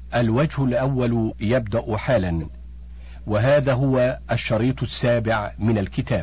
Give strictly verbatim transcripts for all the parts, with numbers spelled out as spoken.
الوجه الأول يبدأ حالا، وهذا هو الشريط السابع من الكتاب.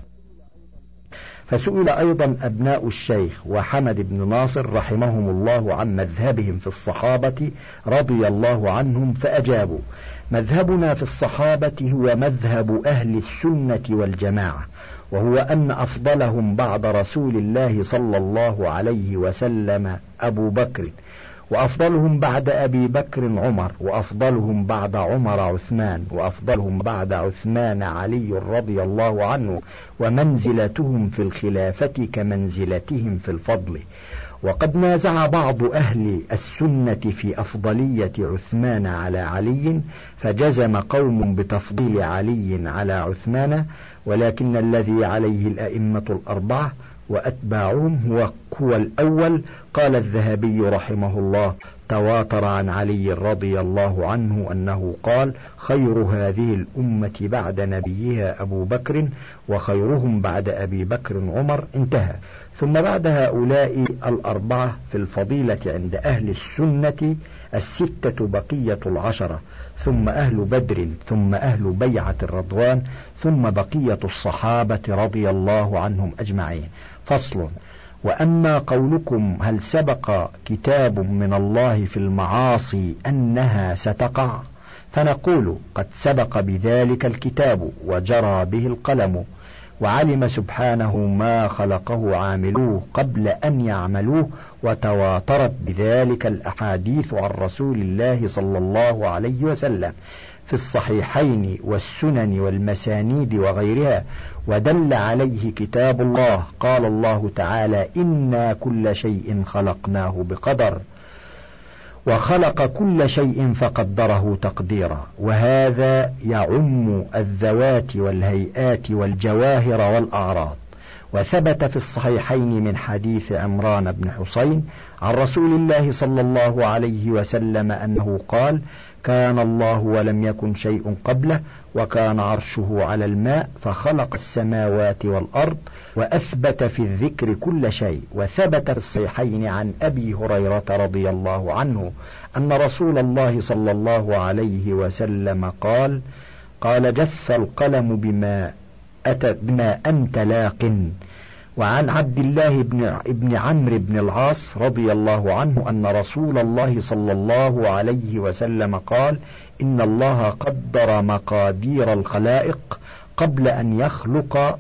فسئل أيضا أبناء الشيخ وحمد بن ناصر رحمهم الله عن مذهبهم في الصحابة رضي الله عنهم، فأجابوا: مذهبنا في الصحابة هو مذهب أهل السنة والجماعة، وهو أن أفضلهم بعد رسول الله صلى الله عليه وسلم أبو بكر، وأفضلهم بعد أبي بكر عمر، وأفضلهم بعد عمر عثمان، وأفضلهم بعد عثمان علي رضي الله عنه، ومنزلتهم في الخلافة كمنزلتهم في الفضل. وقد نازع بعض أهل السنة في أفضلية عثمان على علي، فجزم قوم بتفضيل علي على عثمان، ولكن الذي عليه الأئمة الأربعة وأتباعهم هو هو الأول. قال الذهبي رحمه الله: تواتر عن علي رضي الله عنه أنه قال: خير هذه الأمة بعد نبيها أبو بكر، وخيرهم بعد أبي بكر عمر. انتهى. ثم بعد هؤلاء الأربعة في الفضيلة عند أهل السنة الستة بقية العشرة، ثم أهل بدر، ثم أهل بيعة الرضوان، ثم بقية الصحابة رضي الله عنهم أجمعين. فصل: وأما قولكم هل سبق كتاب من الله في المعاصي أنها ستقع، فنقول: قد سبق بذلك الكتاب وجرى به القلم، وعلم سبحانه ما خلقه عاملوه قبل أن يعملوه، وتواترت بذلك الأحاديث عن رسول الله صلى الله عليه وسلم في الصحيحين والسنن والمسانيد وغيرها، ودل عليه كتاب الله. قال الله تعالى: إنا كل شيء خلقناه بقدر، وخلق كل شيء فقدره تقديرا. وهذا يعم الذوات والهيئات والجواهر والأعراض. وثبت في الصحيحين من حديث عمران بن حسين عن رسول الله صلى الله عليه وسلم أنه قال: كان الله ولم يكن شيء قبله، وكان عرشه على الماء، فخلق السماوات والأرض، وأثبت في الذكر كل شيء. وثبت في الصحيحين عن أبي هريرة رضي الله عنه أن رسول الله صلى الله عليه وسلم قال: قال: جف القلم بما أتى بما أنت لاق. وعن عبد الله بن, بن عمرو بن العاص رضي الله عنه أن رسول الله صلى الله عليه وسلم قال: إن الله قدر مقادير الخلائق قبل أن يخلق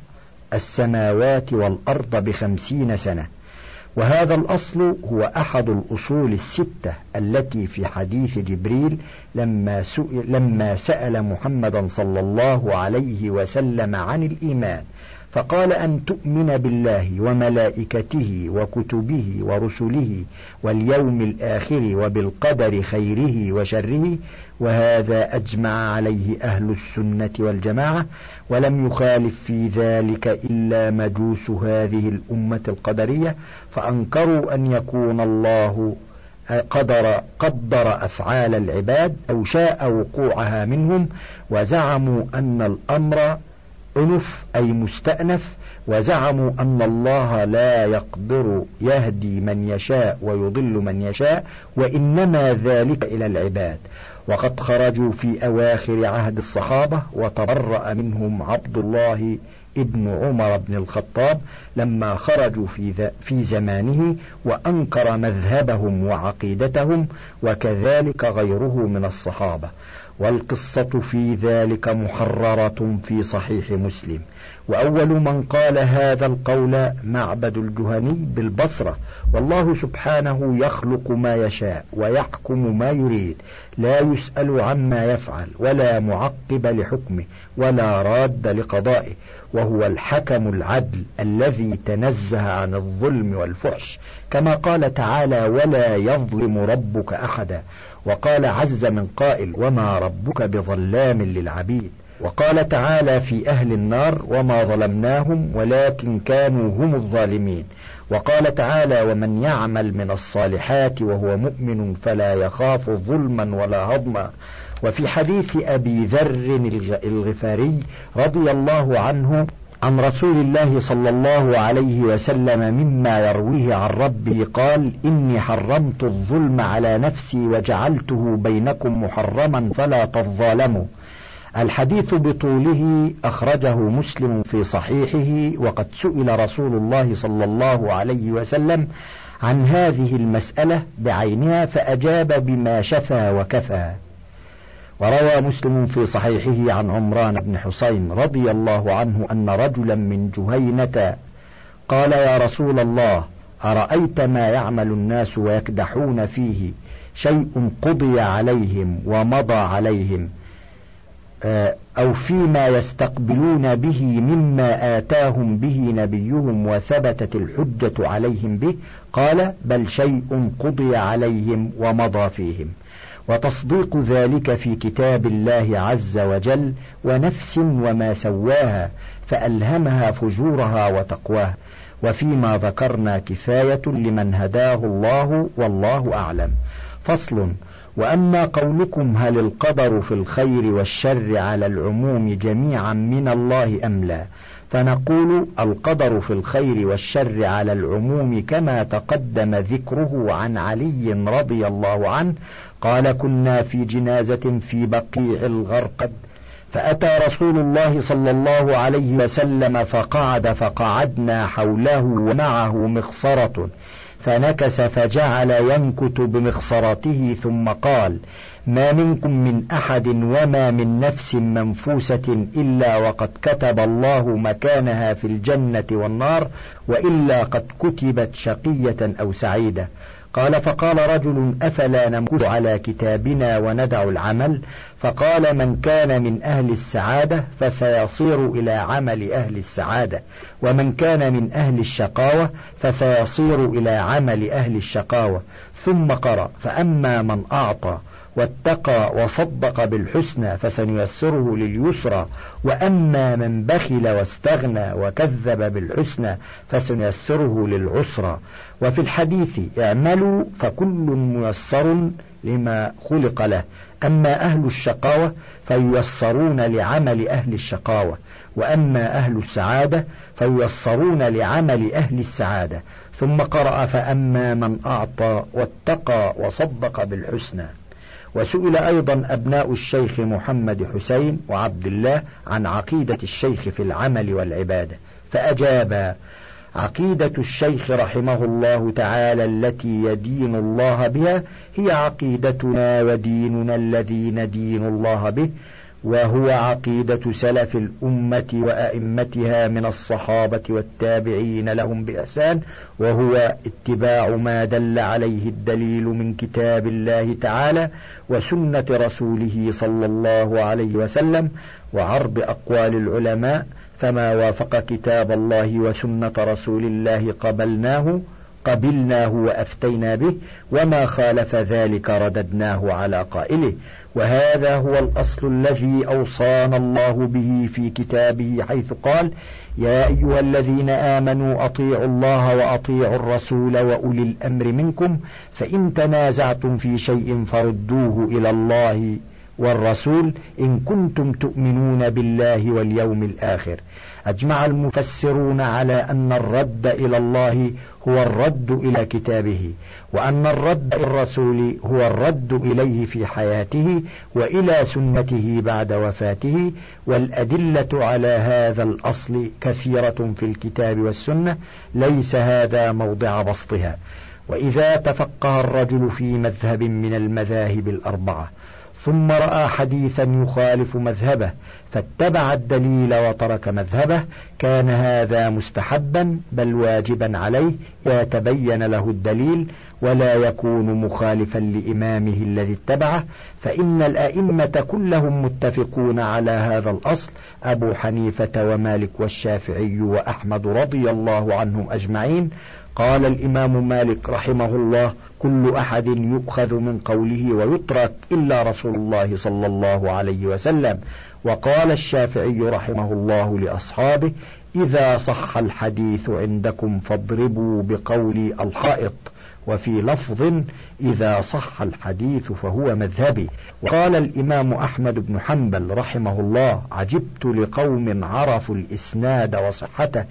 السماوات والأرض بخمسين سنة. وهذا الأصل هو أحد الأصول الستة التي في حديث جبريل لما سئل, لما سأل محمدا صلى الله عليه وسلم عن الإيمان، فقال: أن تؤمن بالله وملائكته وكتبه ورسله واليوم الآخر وبالقدر خيره وشره. وهذا أجمع عليه أهل السنة والجماعة، ولم يخالف في ذلك إلا مجوس هذه الأمة القدرية، فأنكروا أن يكون الله قدر, قدر أفعال العباد أو شاء وقوعها منهم، وزعموا أن الأمر أنف أي مستأنف، وزعموا أن الله لا يقدر يهدي من يشاء ويضل من يشاء، وإنما ذلك إلى العباد. وقد خرجوا في أواخر عهد الصحابة، وتبرأ منهم عبد الله ابن عمر بن الخطاب لما خرجوا في, في زمانه، وأنكر مذهبهم وعقيدتهم، وكذلك غيره من الصحابة. والقصة في ذلك محررة في صحيح مسلم. وأول من قال هذا القول معبد الجهني بالبصرة. والله سبحانه يخلق ما يشاء ويحكم ما يريد، لا يسأل عما يفعل، ولا معقب لحكمه، ولا راد لقضائه، وهو الحكم العدل الذي تنزه عن الظلم والفحش، كما قال تعالى: ولا يظلم ربك أحدا. وقال عز من قائل: وما ربك بظلام للعبيد. وقال تعالى في أهل النار: وما ظلمناهم ولكن كانوا هم الظالمين. وقال تعالى: ومن يعمل من الصالحات وهو مؤمن فلا يخاف ظلما ولا هضما. وفي حديث أبي ذر الغفاري رضي الله عنه عن رسول الله صلى الله عليه وسلم مما يرويه عن ربه قال: إني حرمت الظلم على نفسي وجعلته بينكم محرما فلا تظالموا. الحديث بطوله أخرجه مسلم في صحيحه، وقد سئل رسول الله صلى الله عليه وسلم عن هذه المسألة بعينها فأجاب بما شفى وكفى. وروى مسلم في صحيحه عن عمران بن حسين رضي الله عنه أن رجلا من جهينة قال: يا رسول الله، أرأيت ما يعمل الناس ويكدحون فيه شيء قضي عليهم ومضى عليهم، أو فيما يستقبلون به مما آتاهم به نبيهم وثبتت الحجة عليهم به؟ قال: بل شيء قضي عليهم ومضى فيهم، وتصديق ذلك في كتاب الله عز وجل، ونفس وما سواها فألهمها فجورها وتقواها. وفيما ذكرنا كفاية لمن هداه الله، والله أعلم. فصل. وأما قولكم هل القدر في الخير والشر على العموم جميعا من الله أم لا، فنقول: القدر في الخير والشر على العموم كما تقدم ذكره عن علي رضي الله عنه قال: كنا في جنازة في بقيع الغرقد، فأتى رسول الله صلى الله عليه وسلم فقعد فقعدنا حوله ومعه مخصرة، فنكس فجعل ينكت بمخصرته ثم قال: ما منكم من أحد وما من نفس منفوسة إلا وقد كتب الله مكانها في الجنة والنار، وإلا قد كتبت شقية أو سعيدة. قال: فقال رجل: أفلا نمكث على كتابنا وندع العمل؟ فقال: من كان من أهل السعادة فسيصير إلى عمل أهل السعادة، ومن كان من أهل الشقاوة فسيصير إلى عمل أهل الشقاوة. ثم قرأ: فأما من أعطى واتقى وصدق بالحسنى فسنيسره لليسرى، وأما من بخل واستغنى وكذب بالحسنى فسنيسره للعسرى. وفي الحديث: اعملوا فكل ميسر لما خلق له، أما أهل الشقاوة فييسرون لعمل أهل الشقاوة، وأما أهل السعادة فييسرون لعمل أهل السعادة. ثم قرأ: فأما من أعطى واتقى وصدق بالحسنى. وسئل أيضا أبناء الشيخ محمد حسين وعبد الله عن عقيدة الشيخ في العمل والعبادة، فأجاب: عقيدة الشيخ رحمه الله تعالى التي يدين الله بها هي عقيدتنا وديننا الذي ندين الله به، وهو عقيدة سلف الأمة وأئمتها من الصحابة والتابعين لهم بإحسان، وهو اتباع ما دل عليه الدليل من كتاب الله تعالى وسنة رسوله صلى الله عليه وسلم، وعرض أقوال العلماء، فما وافق كتاب الله وسنة رسول الله قبلناه قبلناه وأفتينا به، وما خالف ذلك رددناه على قائله. وهذا هو الأصل الذي أوصانا الله به في كتابه، حيث قال: يا أيها الذين آمنوا أطيعوا الله وأطيعوا الرسول وأولي الأمر منكم، فإن تنازعتم في شيء فردوه إلى الله والرسول إن كنتم تؤمنون بالله واليوم الآخر. أجمع المفسرون على أن الرد إلى الله هو الرد إلى كتابه، وأن الرد إلى الرسول هو الرد إليه في حياته وإلى سنته بعد وفاته. والأدلة على هذا الأصل كثيرة في الكتاب والسنة، ليس هذا موضع بسطها. وإذا تفقه الرجل في مذهب من المذاهب الأربعة ثم رأى حديثا يخالف مذهبه فاتبع الدليل وترك مذهبه، كان هذا مستحبا بل واجبا عليه يتبين له الدليل ولا يكون مخالفا لإمامه الذي اتبعه، فإن الأئمة كلهم متفقون على هذا الأصل، أبو حنيفة ومالك والشافعي وأحمد رضي الله عنهم أجمعين. قال الإمام مالك رحمه الله: كل أحد يؤخذ من قوله ويترك إلا رسول الله صلى الله عليه وسلم. وقال الشافعي رحمه الله لأصحابه: إذا صح الحديث عندكم فاضربوا بقول الحائط. وفي لفظ إذا صح الحديث فهو مذهبي. وقال الإمام أحمد بن حنبل رحمه الله: عجبت لقوم عرفوا الإسناد وصحته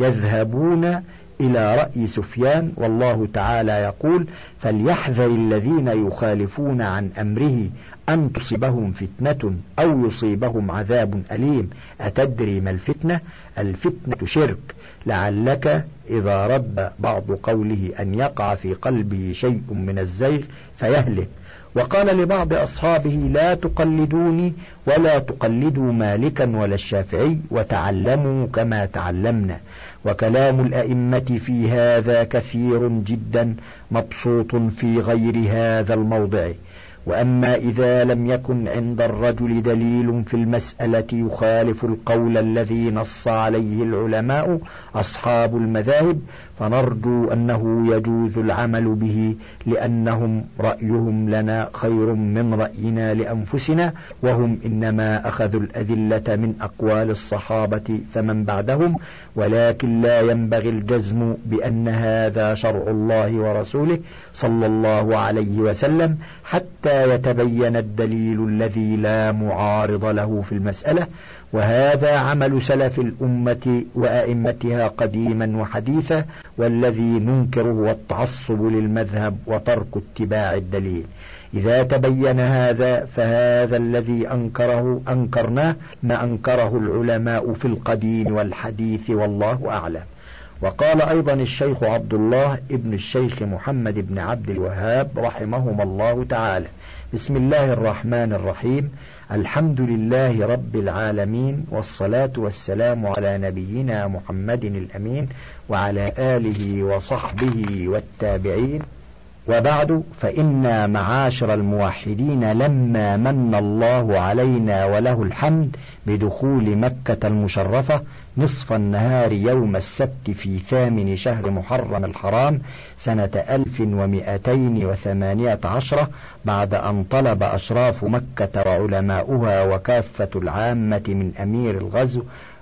يذهبون إلى رأي سفيان، والله تعالى يقول: فليحذر الذين يخالفون عن أمره أن تصيبهم فتنة أو يصيبهم عذاب أليم. أتدري ما الفتنة؟ الفتنة شرك، لعلك إذا رد بعض قوله أن يقع في قلبه شيء من الزيغ فيهلك. وقال لبعض أصحابه: لا تقلدوني ولا تقلدوا مالكا ولا الشافعي، وتعلموا كما تعلمنا. وكلام الأئمة في هذا كثير جدا مبسوط في غير هذا الموضع. وأما إذا لم يكن عند الرجل دليل في المسألة يخالف القول الذي نص عليه العلماء أصحاب المذاهب، فنرجو أنه يجوز العمل به، لأنهم رأيهم لنا خير من رأينا لأنفسنا، وهم إنما أخذوا الأدلة من أقوال الصحابة فمن بعدهم. ولكن لا ينبغي الجزم بأن هذا شرع الله ورسوله صلى الله عليه وسلم حتى يتبين الدليل الذي لا معارض له في المسألة. وهذا عمل سلف الأمة وأئمتها قديما وحديثا، والذي ننكره هو التعصب للمذهب وترك اتباع الدليل. إذا تبين هذا فهذا الذي أنكره أنكرناه ما أنكره العلماء في القديم والحديث، والله أعلم. وقال أيضا الشيخ عبد الله ابن الشيخ محمد بن عبد الوهاب رحمهما الله تعالى: بسم الله الرحمن الرحيم، الحمد لله رب العالمين، والصلاة والسلام على نبينا محمد الأمين وعلى آله وصحبه والتابعين، وبعد، فإنا معاشر الموحدين لما من الله علينا وله الحمد بدخول مكة المشرفة نصف النهار يوم السبت في ثامن شهر محرم الحرام سنة ألف ومئتين وثمانية عشر، بعد أن طلب أشراف مكة وعلماؤها وكافة العامة من أمير الغزو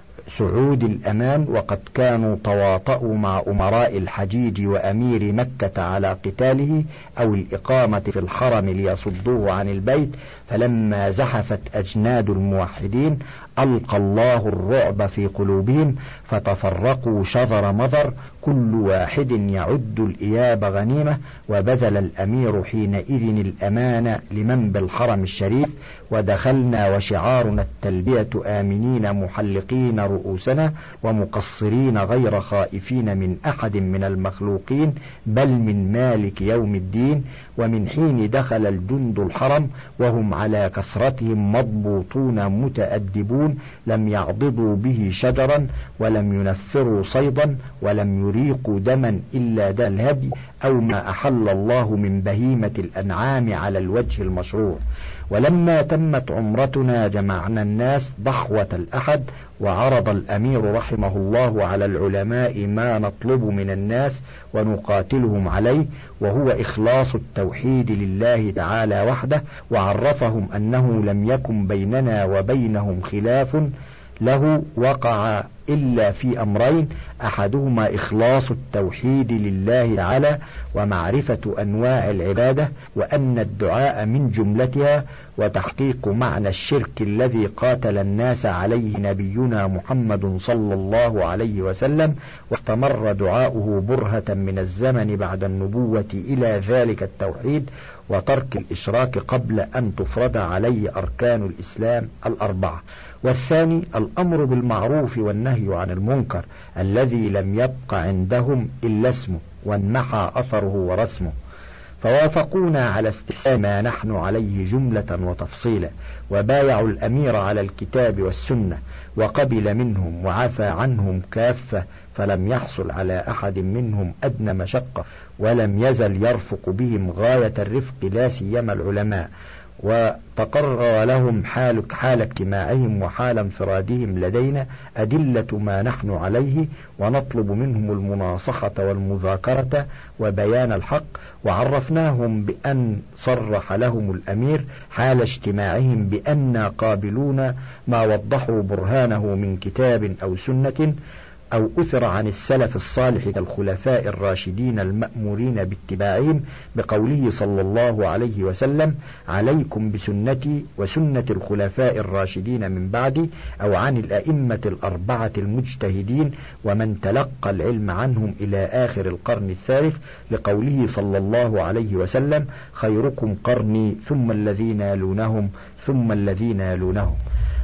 سعود الأمان، وقد كانوا تواطؤوا مع أمراء الحجيج وأمير مكة على قتاله أو الإقامة في الحرم ليصدوه عن البيت، فلما زحفت أجناد الموحدين ألقى الله الرعب في قلوبهم فتفرقوا شذر مذر، كل واحد يعد الإياب غنيمة، وبذل الأمير حينئذ الأمان لمن بالحرم الشريف، ودخلنا وشعارنا التلبية آمنين محلقين رؤوسنا ومقصرين غير خائفين من أحد من المخلوقين بل من مالك يوم الدين. ومن حين دخل الجند الحرم وهم على كثرتهم مضبوطون متأدبون لم يعضدوا به شجرا ولم ينفروا صيدا ولم يريقوا دما إلا دم الهدي أو ما أحل الله من بهيمة الأنعام على الوجه المشروع. ولما تمت عمرتنا جمعنا الناس ضحوة الأحد، وعرض الأمير رحمه الله على العلماء ما نطلب من الناس ونقاتلهم عليه، وهو إخلاص التوحيد لله تعالى وحده، وعرفهم أنه لم يكن بيننا وبينهم خلاف له وقع إلا في أمرين: أحدهما إخلاص التوحيد لله تعالى ومعرفة أنواع العبادة، وأن الدعاء من جملتها، وتحقيق معنى الشرك الذي قاتل الناس عليه نبينا محمد صلى الله عليه وسلم، واستمر دعاؤه برهة من الزمن بعد النبوة إلى ذلك التوحيد وترك الإشراك قبل أن تفرض عليه أركان الإسلام الأربعة. والثاني الأمر بالمعروف والنهي عن المنكر الذي لم يبق عندهم إلا اسمه وانمحى أثره ورسمه، فوافقونا على استحسان ما نحن عليه جملة وتفصيلا، وبايعوا الأمير على الكتاب والسنة، وقبل منهم وعفى عنهم كافة، فلم يحصل على أحد منهم أدنى مشقة، ولم يزل يرفق بهم غاية الرفق لا سيما العلماء، وتقرر لهم حال حال اجتماعهم وحال انفرادهم لدينا أدلة ما نحن عليه، ونطلب منهم المناصحة والمذاكرة وبيان الحق. وعرفناهم بأن صرح لهم الأمير حال اجتماعهم بأننا قابلون ما وضحوا برهانه من كتاب أو سنة، أو أثر عن السلف الصالح كالخلفاء الراشدين المأمورين باتباعهم بقوله صلى الله عليه وسلم: عليكم بسنتي وسنة الخلفاء الراشدين من بعدي، أو عن الأئمة الأربعة المجتهدين ومن تلقى العلم عنهم إلى آخر القرن الثالث، لقوله صلى الله عليه وسلم: خيركم قرني ثم الذين يلونهم ثم الذين يلونهم.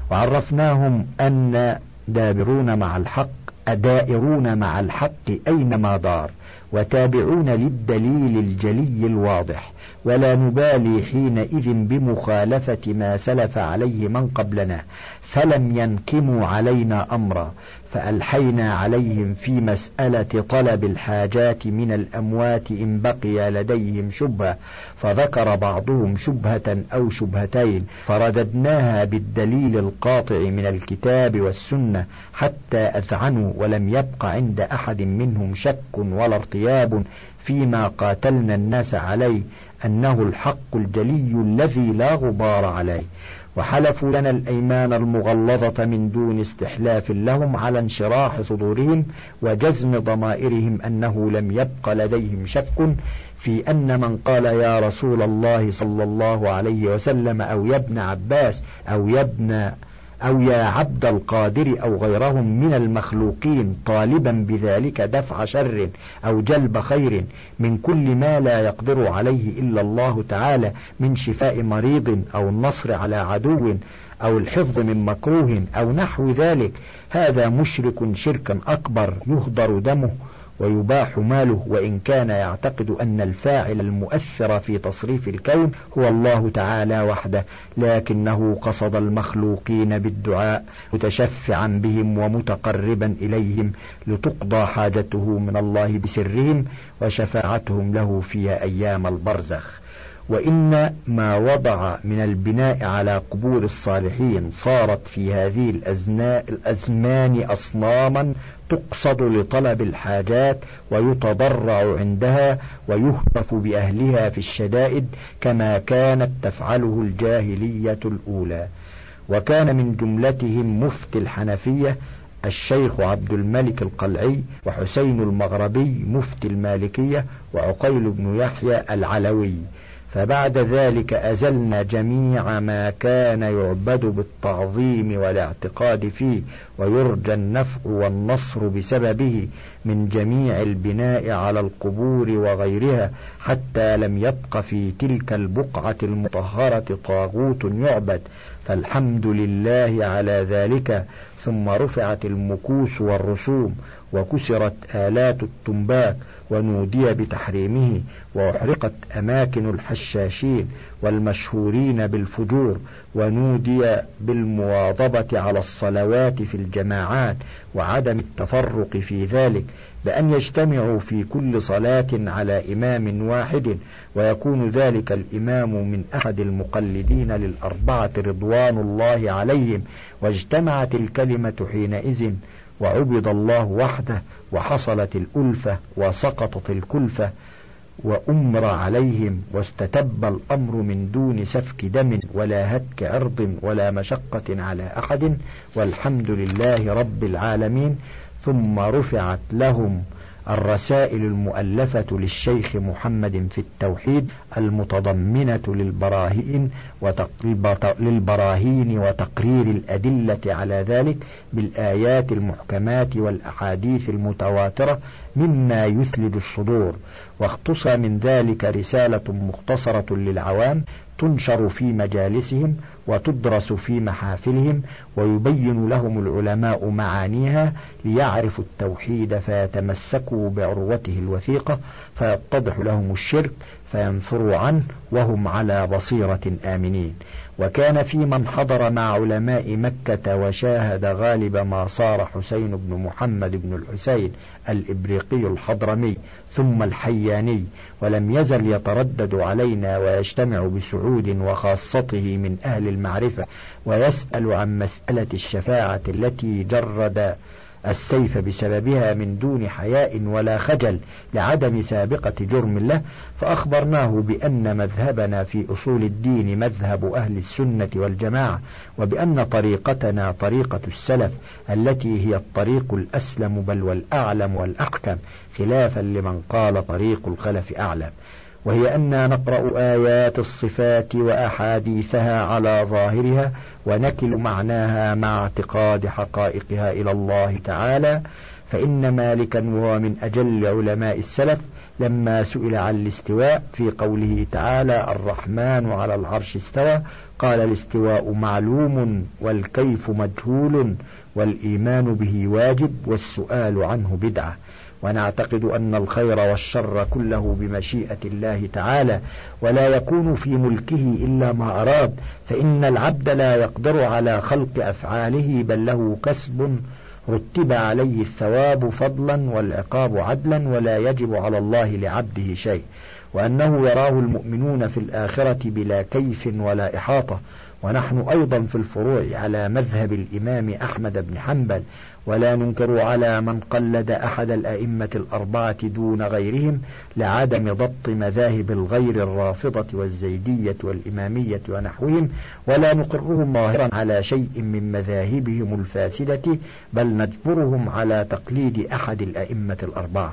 وعرفناهم أن دابرون مع الحق أدائرون مع الحق أينما دار، وتابعون للدليل الجلي الواضح، ولا نبالي حينئذ بمخالفة ما سلف عليه من قبلنا، فلم ينقموا علينا أمرا، فألحينا عليهم في مسألة طلب الحاجات من الأموات إن بقي لديهم شبهة، فذكر بعضهم شبهة أو شبهتين فرددناها بالدليل القاطع من الكتاب والسنة حتى أذعنوا، ولم يبق عند أحد منهم شك ولا ارتياب فيما قاتلنا الناس عليه، أنه الحق الجلي الذي لا غبار عليه. وحلفوا لنا الأيمان المغلظة من دون استحلاف لهم على انشراح صدورهم وجزم ضمائرهم، أنه لم يبق لديهم شك في أن من قال يا رسول الله صلى الله عليه وسلم أو يا ابن عباس أو يا ابن أو يا عبد القادر أو غيرهم من المخلوقين طالبا بذلك دفع شر أو جلب خير من كل ما لا يقدر عليه إلا الله تعالى، من شفاء مريض أو النصر على عدو أو الحفظ من مكروه أو نحو ذلك، هذا مشرك شركا أكبر يهدر دمه ويباح ماله، وإن كان يعتقد أن الفاعل المؤثر في تصريف الكون هو الله تعالى وحده، لكنه قصد المخلوقين بالدعاء متشفعا بهم ومتقربا إليهم لتقضى حاجته من الله بسرهم وشفاعتهم له في أيام البرزخ. وإن ما وضع من البناء على قبور الصالحين صارت في هذه الأزمان أصناما تقصد لطلب الحاجات ويتضرع عندها ويهتف بأهلها في الشدائد، كما كانت تفعله الجاهلية الأولى. وكان من جملتهم مفتي الحنفية الشيخ عبد الملك القلعي، وحسين المغربي مفتي المالكية، وعقيل بن يحيى العلوي. فبعد ذلك أزلنا جميع ما كان يعبد بالتعظيم والاعتقاد فيه ويرجى النفع والنصر بسببه من جميع البناء على القبور وغيرها، حتى لم يبق في تلك البقعة المطهرة طاغوت يعبد، فالحمد لله على ذلك. ثم رفعت المكوس والرسوم وكسرت آلات التنباك ونودي بتحريمه، وأحرقت أماكن الحشاشين والمشهورين بالفجور، ونودي بالمواظبة على الصلوات في الجماعات وعدم التفرق في ذلك، بأن يجتمعوا في كل صلاة على إمام واحد، ويكون ذلك الإمام من أحد المقلدين للأربعة رضوان الله عليهم، واجتمعت الكلمة حينئذ وعبد الله وحده، وحصلت الألفة وسقطت الكلفة، وأمر عليهم واستتب الأمر من دون سفك دم ولا هتك عرض ولا مشقة على أحد، والحمد لله رب العالمين. ثم رفعت لهم الرسائل المؤلفة للشيخ محمد في التوحيد المتضمنة للبراهين للبراهين وتقرير الأدلة على ذلك بالآيات المحكمات والأحاديث المتواترة مما يثلج الصدور. واختصى من ذلك رسالة مختصرة للعوام تنشر في مجالسهم وتدرس في محافلهم، ويبين لهم العلماء معانيها ليعرفوا التوحيد فيتمسكوا بعروته الوثيقة، فيتضح لهم الشرك فينفروا عنه وهم على بصيرة آمنين. وكان في من حضر مع علماء مكة وشاهد غالب ما صار حسين بن محمد بن الحسين الإبريقي الحضرمي ثم الحياني، ولم يزل يتردد علينا ويجتمع بسعود وخاصته من أهل المعرفة ويسأل عن مسألة الشفاعة التي جرد السيف بسببها من دون حياء ولا خجل لعدم سابقة جرم له، فأخبرناه بأن مذهبنا في أصول الدين مذهب أهل السنة والجماعة، وبأن طريقتنا طريقة السلف التي هي الطريق الأسلم بل والأعلم والأحكم، خلافا لمن قال طريق الخلف أعلم، وهي أن نقرأ آيات الصفات وأحاديثها على ظاهرها ونكل معناها مع اعتقاد حقائقها إلى الله تعالى. فإن مالكا وهو من أجل علماء السلف لما سئل عن الاستواء في قوله تعالى الرحمن على العرش استوى، قال الاستواء معلوم والكيف مجهول والإيمان به واجب والسؤال عنه بدعة. ونعتقد أن الخير والشر كله بمشيئة الله تعالى، ولا يكون في ملكه إلا ما أراد، فإن العبد لا يقدر على خلق أفعاله بل له كسب رتب عليه الثواب فضلا والعقاب عدلا، ولا يجب على الله لعبده شيء، وأنه يراه المؤمنون في الآخرة بلا كيف ولا إحاطة. ونحن أيضا في الفروع على مذهب الإمام أحمد بن حنبل، ولا ننكر على من قلد أحد الأئمة الأربعة دون غيرهم لعدم ضبط مذاهب الغير الرافضة والزيدية والإمامية ونحوهم، ولا نقرهم ظاهرا على شيء من مذاهبهم الفاسدة، بل نجبرهم على تقليد أحد الأئمة الأربعة.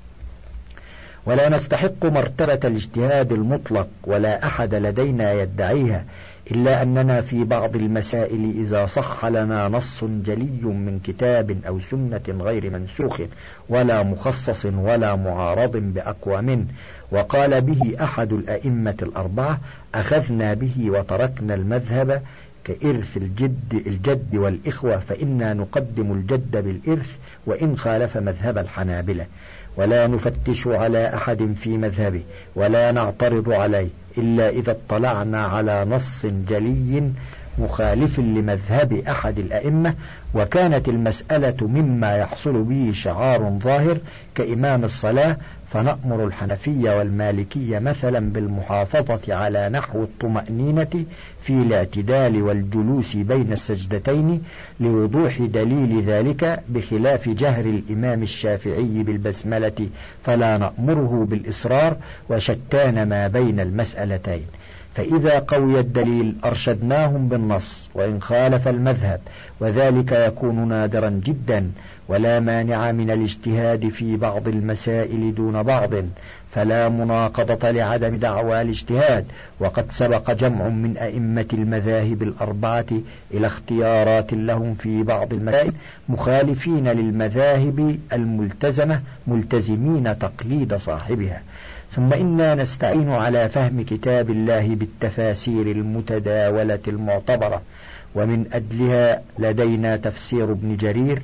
ولا نستحق مرتبة الاجتهاد المطلق، ولا أحد لدينا يدعيها، إلا أننا في بعض المسائل إذا صح لنا نص جلي من كتاب أو سنة غير منسوخ ولا مخصص ولا معارض بأقوى منه وقال به أحد الأئمة الأربعة أخذنا به وتركنا المذهب، كإرث الجد, الجد والإخوة، فإنا نقدم الجد بالإرث وإن خالف مذهب الحنابلة، ولا نفتش على أحد في مذهبه ولا نعترض عليه إلا إذا اطلعنا على نص جلي مخالف لمذهب أحد الأئمة، وكانت المسألة مما يحصل به شعار ظاهر كإمام الصلاة، فنأمر الحنفية والمالكية مثلا بالمحافظة على نحو الطمأنينة في الاعتدال والجلوس بين السجدتين لوضوح دليل ذلك، بخلاف جهر الإمام الشافعي بالبسملة فلا نأمره بالإصرار، وشتان ما بين المسألتين. فإذا قوي الدليل أرشدناهم بالنص وإن خالف المذهب، وذلك يكون نادرا جدا، ولا مانع من الاجتهاد في بعض المسائل دون بعض، فلا مناقضة لعدم دعوى الاجتهاد. وقد سبق جمع من أئمة المذاهب الأربعة إلى اختيارات لهم في بعض المسائل مخالفين للمذاهب الملتزمة ملتزمين تقليد صاحبها. ثم إنا نستعين على فهم كتاب الله بالتفاسير المتداولة المعتبرة، ومن أجلها لدينا تفسير ابن جرير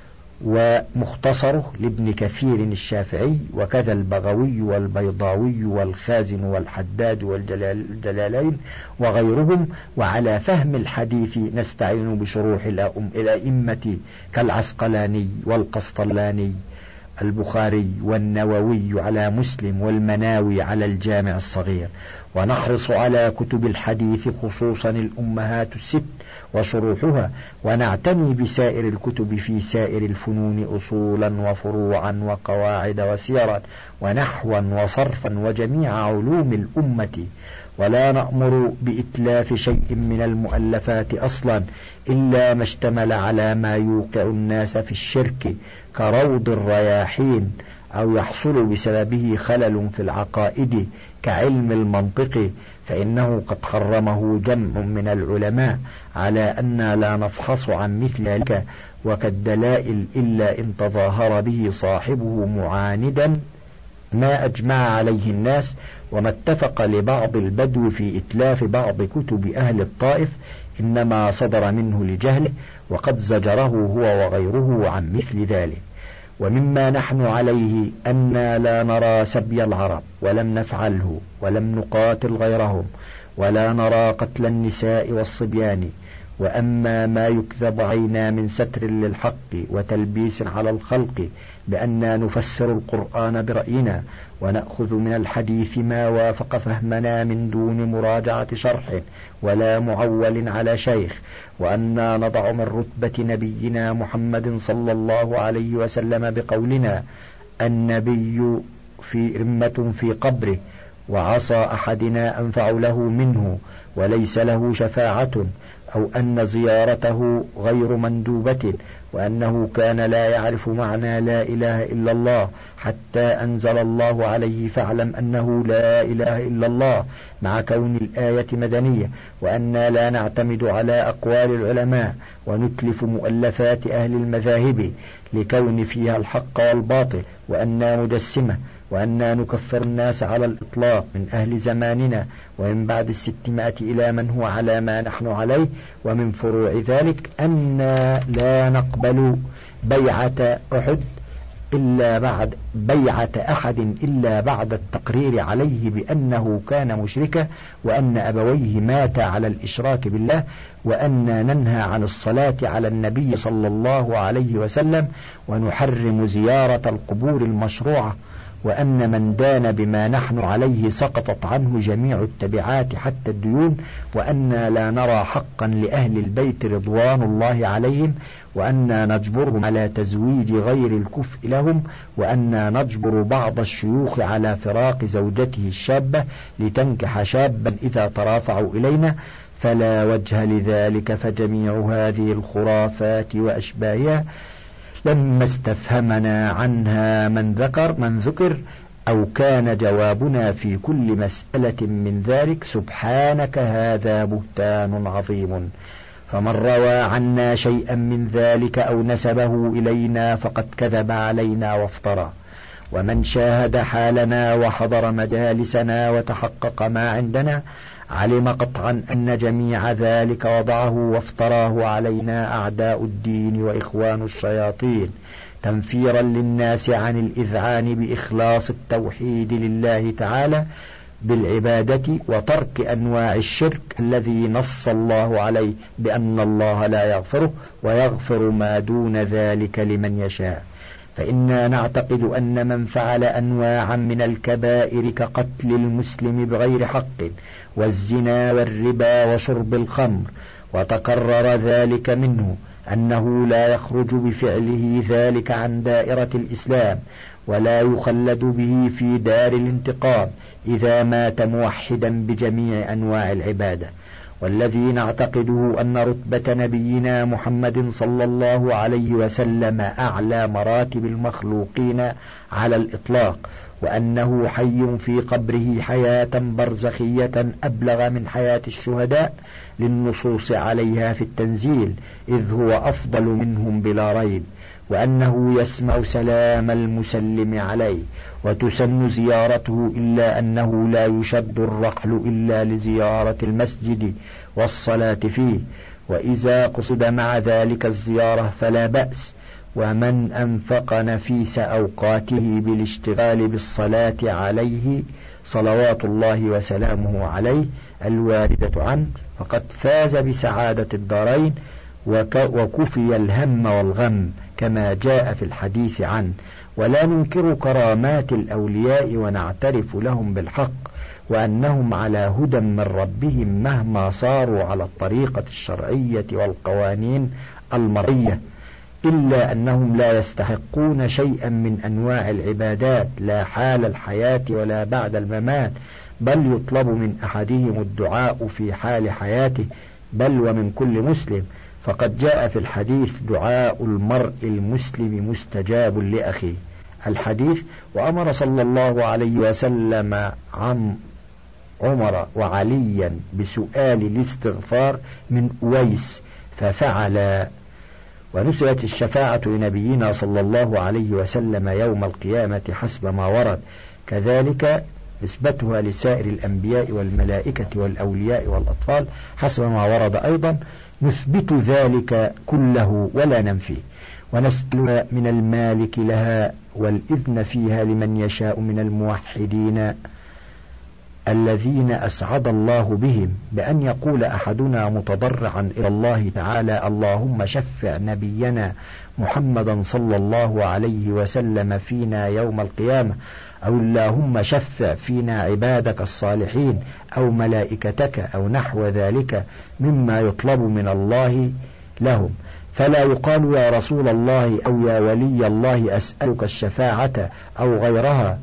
ومختصره لابن كثير الشافعي، وكذا البغوي والبيضاوي والخازن والحداد والجلالين وغيرهم. وعلى فهم الحديث نستعين بشروح الأئمة كالعسقلاني والقسطلاني البخاري والنووي على مسلم والمناوي على الجامع الصغير، ونحرص على كتب الحديث خصوصا الأمهات الست وشروحها، ونعتني بسائر الكتب في سائر الفنون أصولا وفروعا وقواعد وسيرا ونحوا وصرفا وجميع علوم الأمة، ولا نأمر بإتلاف شيء من المؤلفات أصلا إلا ما اشتمل على ما يوقع الناس في الشرك كروض الرياحين، أو يحصل بسببه خلل في العقائد كعلم المنطق، فإنه قد حرمه جمع من العلماء على أن لا نفحص عن مثل ذلك، وكالدلائل إلا إن تظاهر به صاحبه معاندا ما أجمع عليه الناس، وما اتفق لبعض البدو في إتلاف بعض كتب أهل الطائف إنما صدر منه لجهله، وقد زجره هو وغيره عن مثل ذلك. ومما نحن عليه أننا لا نرى سبي العرب ولم نفعله، ولم نقاتل غيرهم، ولا نرى قتل النساء والصبيان، وأما ما يكذب علينا من ستر للحق وتلبيس على الخلق بأننا نفسر القرآن برأينا ونأخذ من الحديث ما وافق فهمنا من دون مراجعة شرح ولا معول على شيخ، وأننا نضع من رتبة نبينا محمد صلى الله عليه وسلم بقولنا النبي في رمة في قبره، وعصى أحدنا أنفع له منه وليس له شفاعة، أو أن زيارته غير مندوبة، وأنه كان لا يعرف معنى لا إله إلا الله حتى أنزل الله عليه فاعلم أنه لا إله إلا الله، مع كون الآية مدنية، وأننا لا نعتمد على أقوال العلماء ونتلف مؤلفات أهل المذاهب لكون فيها الحق والباطل، وأننا مجسمة، وأننا نكفر الناس على الإطلاق من أهل زماننا ومن بعد الستمائة إلى من هو على ما نحن عليه، ومن فروع ذلك أننا لا نقبل بيعة أحد إلا بعد بيعة أحد إلا بعد التقرير عليه بأنه كان مشركا، وأن أبويه ماتا على الإشراك بالله، وأن ننهى عن الصلاة على النبي صلى الله عليه وسلم، ونحرم زيارة القبور المشروعة، وأن من دان بما نحن عليه سقطت عنه جميع التبعات حتى الديون، وأننا لا نرى حقا لأهل البيت رضوان الله عليهم، وأننا نجبرهم على تزويج غير الكفء لهم، وأننا نجبر بعض الشيوخ على فراق زوجته الشابة لتنكح شابا إذا ترافعوا إلينا، فلا وجه لذلك، فجميع هذه الخرافات وأشباهها لما استفهمنا عنها من ذكر من ذكر أو كان جوابنا في كل مسألة من ذلك سبحانك هذا بهتان عظيم، فمن روى عنا شيئا من ذلك أو نسبه إلينا فقد كذب علينا وافترى، ومن شاهد حالنا وحضر مجالسنا وتحقق ما عندنا علم قطعا أن جميع ذلك وضعه وافتراه علينا أعداء الدين وإخوان الشياطين تنفيرا للناس عن الإذعان بإخلاص التوحيد لله تعالى بالعبادة وترك أنواع الشرك الذي نص الله عليه بأن الله لا يغفره ويغفر ما دون ذلك لمن يشاء. فإنا نعتقد أن من فعل أنواعا من الكبائر كقتل المسلم بغير حق والزنا والربا وشرب الخمر وتكرر ذلك منه أنه لا يخرج بفعله ذلك عن دائرة الإسلام ولا يخلد به في دار الانتقام إذا مات موحدا بجميع أنواع العبادة. والذي نعتقده أن رتبة نبينا محمد صلى الله عليه وسلم أعلى مراتب المخلوقين على الإطلاق، وأنه حي في قبره حياة برزخية أبلغ من حياة الشهداء للنصوص عليها في التنزيل، إذ هو أفضل منهم بلا ريب، وأنه يسمع سلام المسلم عليه وتسن زيارته، إلا أنه لا يشد الرحل إلا لزيارة المسجد والصلاة فيه، وإذا قصد مع ذلك الزيارة فلا بأس. ومن أنفق نفيس أوقاته بالاشتغال بالصلاة عليه صلوات الله وسلامه عليه الواردة عنه فقد فاز بسعادة الدارين وكفي الهم والغم كما جاء في الحديث عنه. ولا ننكر كرامات الأولياء ونعترف لهم بالحق وأنهم على هدى من ربهم مهما صاروا على الطريقة الشرعية والقوانين المرئية، إلا أنهم لا يستحقون شيئا من أنواع العبادات لا حال الحياة ولا بعد الممات، بل يطلب من أحدهم الدعاء في حال حياته بل ومن كل مسلم، فقد جاء في الحديث دعاء المرء المسلم مستجاب لأخيه الحديث. وأمر صلى الله عليه وسلم عن عمر وعليا بسؤال الاستغفار من أويس ففعل. ونسبت الشفاعة لنبينا صلى الله عليه وسلم يوم القيامة حسب ما ورد، كذلك نسبتها لسائر الأنبياء والملائكة والأولياء والأطفال حسب ما ورد أيضا، نثبت ذلك كله ولا ننفيه، ونسأل من المالك لها والإذن فيها لمن يشاء من الموحدين الذين أسعد الله بهم، بأن يقول أحدنا متضرعا إلى الله تعالى: اللهم شفع نبينا محمدا صلى الله عليه وسلم فينا يوم القيامة، أو اللهم شفع فينا عبادك الصالحين أو ملائكتك أو نحو ذلك مما يطلب من الله لهم، فلا يقال يا رسول الله أو يا ولي الله أسألك الشفاعة أو غيرها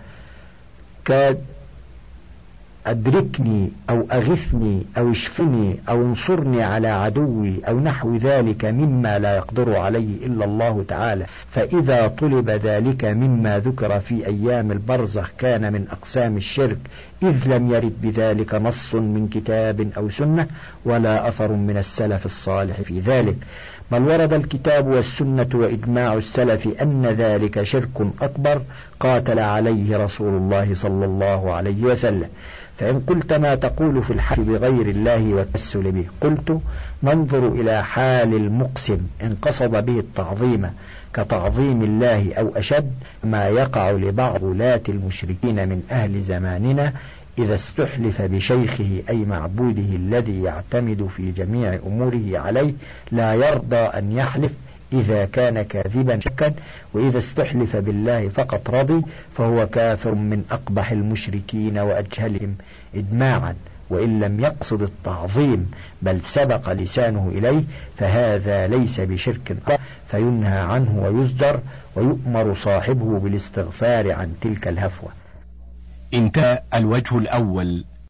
كأدركني أو أغثني أو اشفني أو انصرني على عدوي أو نحو ذلك مما لا يقدر عليه إلا الله تعالى. فإذا طلب ذلك مما ذكر في أيام البرزخ كان من أقسام الشرك، إذ لم يرد بذلك نص من كتاب أو سنة ولا أثر من السلف الصالح في ذلك، بل ورد الكتاب والسنة وإجماع السلف أن ذلك شرك أكبر قاتل عليه رسول الله صلى الله عليه وسلم. فإن قلت ما تقول في الحلف بغير الله والتوسل به، قلت: ننظر إلى حال المقسم إن قصد به التعظيم كتعظيم الله أو أشد ما يقع لبعض ولاة المشركين من أهل زماننا إذا استحلف بشيخه أي معبوده الذي يعتمد في جميع أموره عليه، لا يرضى أن يحلف إذا كان كاذبا شكا، وإذا استحلف بالله فقط رضي، فهو كافر من أقبح المشركين وأجهلهم إجماعا، وإن لم يقصد التعظيم بل سبق لسانه إليه فهذا ليس بشرك أكبر، فينهى عنه ويزجر ويؤمر صاحبه بالاستغفار عن تلك الهفوة. انتهى الوجه الأول